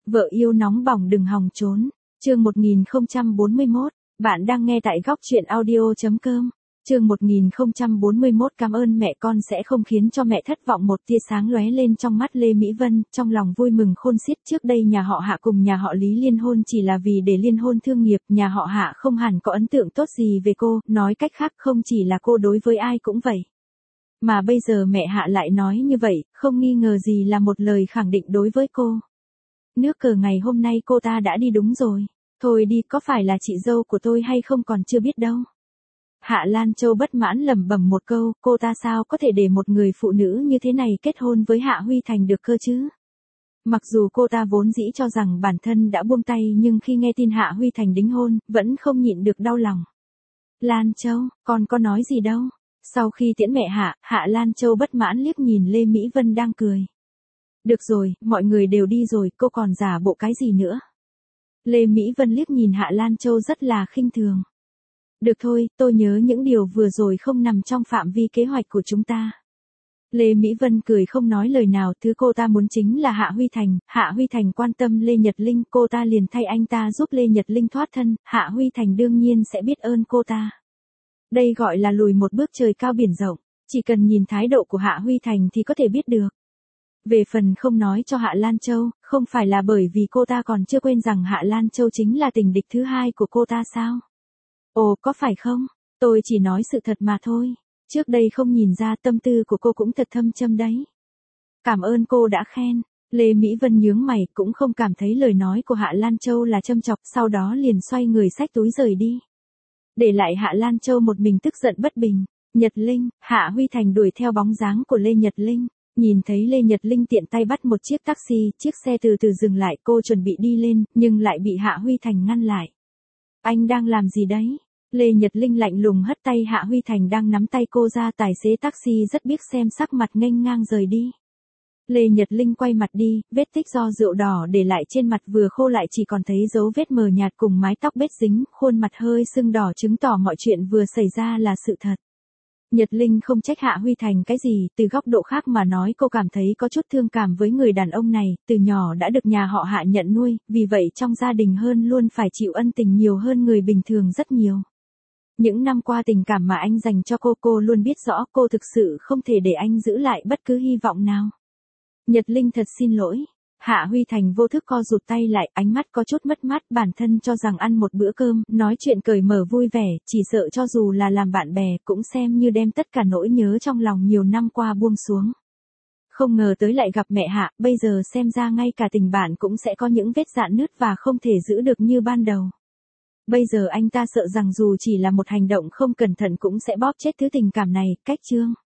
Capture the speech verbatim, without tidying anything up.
Vợ yêu nóng bỏng đừng hòng trốn. Chương một nghìn không trăm bốn mươi mốt, bạn đang nghe tại góc truyện audio chấm com. Chương một nghìn không trăm bốn mươi mốt cảm ơn mẹ con sẽ không khiến cho mẹ thất vọng. Một tia sáng lóe lên trong mắt Lê Mỹ Vân, trong lòng vui mừng khôn xiết. Trước đây nhà họ Hạ cùng nhà họ Lý liên hôn chỉ là vì để liên hôn thương nghiệp, nhà họ Hạ không hẳn có ấn tượng tốt gì về cô, nói cách khác không chỉ là cô đối với ai cũng vậy. Mà bây giờ mẹ Hạ lại nói như vậy, không nghi ngờ gì là một lời khẳng định đối với cô. Nước cờ ngày hôm nay cô ta đã đi đúng rồi. Thôi đi, có phải là chị dâu của tôi hay không còn chưa biết đâu. Hạ Lan Châu bất mãn lẩm bẩm một câu, cô ta sao có thể để một người phụ nữ như thế này kết hôn với Hạ Huy Thành được cơ chứ? Mặc dù cô ta vốn dĩ cho rằng bản thân đã buông tay nhưng khi nghe tin Hạ Huy Thành đính hôn, vẫn không nhịn được đau lòng. Lan Châu, con có nói gì đâu? Sau khi tiễn mẹ Hạ, Hạ Lan Châu bất mãn liếc nhìn Lê Mỹ Vân đang cười. Được rồi, mọi người đều đi rồi, cô còn giả bộ cái gì nữa? Lê Mỹ Vân liếc nhìn Hạ Lan Châu rất là khinh thường. Được thôi, tôi nhớ những điều vừa rồi không nằm trong phạm vi kế hoạch của chúng ta. Lê Mỹ Vân cười không nói lời nào, thứ cô ta muốn chính là Hạ Huy Thành. Hạ Huy Thành quan tâm Lê Nhật Linh, cô ta liền thay anh ta giúp Lê Nhật Linh thoát thân, Hạ Huy Thành đương nhiên sẽ biết ơn cô ta. Đây gọi là lùi một bước trời cao biển rộng, chỉ cần nhìn thái độ của Hạ Huy Thành thì có thể biết được. Về phần không nói cho Hạ Lan Châu, không phải là bởi vì cô ta còn chưa quên rằng Hạ Lan Châu chính là tình địch thứ hai của cô ta sao? Ồ, có phải không? Tôi chỉ nói sự thật mà thôi. Trước đây không nhìn ra tâm tư của cô cũng thật thâm châm đấy. Cảm ơn cô đã khen. Lê Mỹ Vân nhướng mày, cũng không cảm thấy lời nói của Hạ Lan Châu là châm chọc, sau đó liền xoay người xách túi rời đi. Để lại Hạ Lan Châu một mình tức giận bất bình. Nhật Linh, Hạ Huy Thành đuổi theo bóng dáng của Lê Nhật Linh. Nhìn thấy Lê Nhật Linh tiện tay bắt một chiếc taxi, chiếc xe từ từ dừng lại, cô chuẩn bị đi lên, nhưng lại bị Hạ Huy Thành ngăn lại. Anh đang làm gì đấy? Lê Nhật Linh lạnh lùng hất tay Hạ Huy Thành đang nắm tay cô ra, tài xế taxi rất biết xem sắc mặt nghênh ngang rời đi. Lê Nhật Linh quay mặt đi, vết tích do rượu đỏ để lại trên mặt vừa khô lại chỉ còn thấy dấu vết mờ nhạt cùng mái tóc bết dính, khuôn mặt hơi sưng đỏ chứng tỏ mọi chuyện vừa xảy ra là sự thật. Nhật Linh không trách Hạ Huy Thành cái gì, từ góc độ khác mà nói cô cảm thấy có chút thương cảm với người đàn ông này, từ nhỏ đã được nhà họ Hạ nhận nuôi, vì vậy trong gia đình hơn luôn phải chịu ân tình nhiều hơn người bình thường rất nhiều. Những năm qua tình cảm mà anh dành cho cô, cô luôn biết rõ cô thực sự không thể để anh giữ lại bất cứ hy vọng nào. Nhật Linh thật xin lỗi. Hạ Huy Thành vô thức co rụt tay lại, ánh mắt có chút mất mát, bản thân cho rằng ăn một bữa cơm, nói chuyện cởi mở vui vẻ, chỉ sợ cho dù là làm bạn bè, cũng xem như đem tất cả nỗi nhớ trong lòng nhiều năm qua buông xuống. Không ngờ tới lại gặp mẹ Hạ, bây giờ xem ra ngay cả tình bạn cũng sẽ có những vết rạn nứt và không thể giữ được như ban đầu. Bây giờ anh ta sợ rằng dù chỉ là một hành động không cẩn thận cũng sẽ bóp chết thứ tình cảm này, cách chương.